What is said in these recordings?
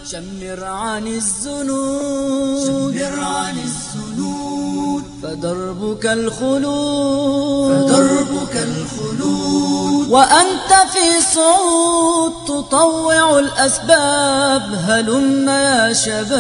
شمر عن الذنوب فدربك الخلود وأنت في صعود تطوع الأسباب. هلم يا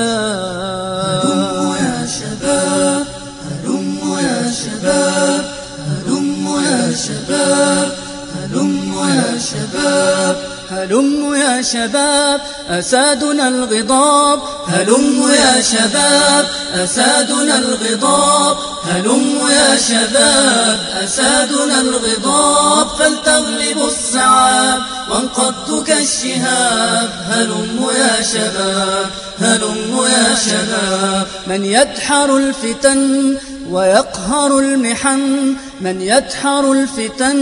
شباب، هلم يا شباب، هلم يا شباب، هلم يا شباب، هلم يا شباب، هلم يا شباب أسادنا الغضاب. هلم يا شباب أسادنا الغضاب، هلم يا شباب أسادنا الغضاب. فلتغلب الصعاب وانقض كالشهاب. هلم يا شباب، هلم يا شباب. من يدحر الفتن ويقهر المحن، من يدحر الفتن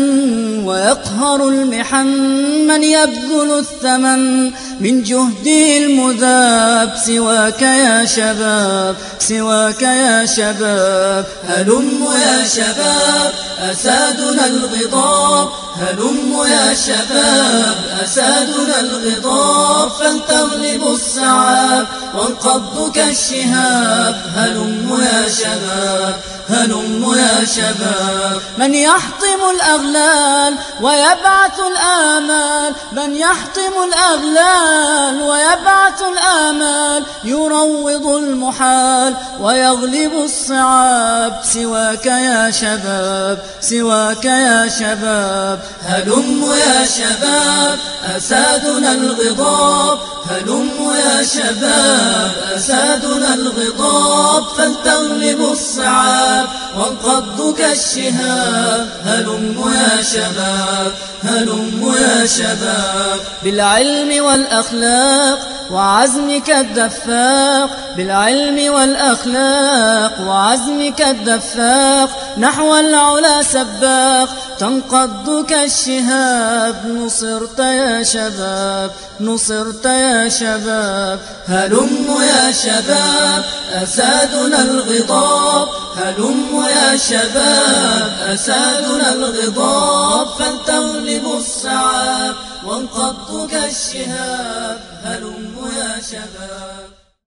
ويقهر المحن، من يبذل الثمن من جهده المذاب. سواك يا شباب، سواك يا شباب. هلم يا شباب أسادنا الغضاب، هلم يا شباب أسادنا الغضاب. فلتغلب الصعاب وانقض كالشهاب. هلم يا شباب، هلم يا شباب. من يحطم الأغلال ويبعث الآمال، من يحطم الأغلال ويبعث الآمال. يروض المحال ويغلب الصعاب. سواك يا شباب، سواك يا شباب. هلم يا شباب أسادنا الغضاب، هلم يا شباب أسادنا الغضاب. فلتغلب الصعاب وانقض كالشهاب. هلم يا شباب، هلم يا شباب. بالعلم والأخلاق وعزمك الدفاق، بالعلم والأخلاق وعزمك الدفاق. نحو العلا سباق تنقض كالشهاب. نصرت يا شباب، نصرت يا شباب. هلم يا شباب أسادنا الغضاب، هلم يا شباب أسادنا الغضاب. فلتغلب الصعاب وانقض كالشهاب. هلم يا شباب.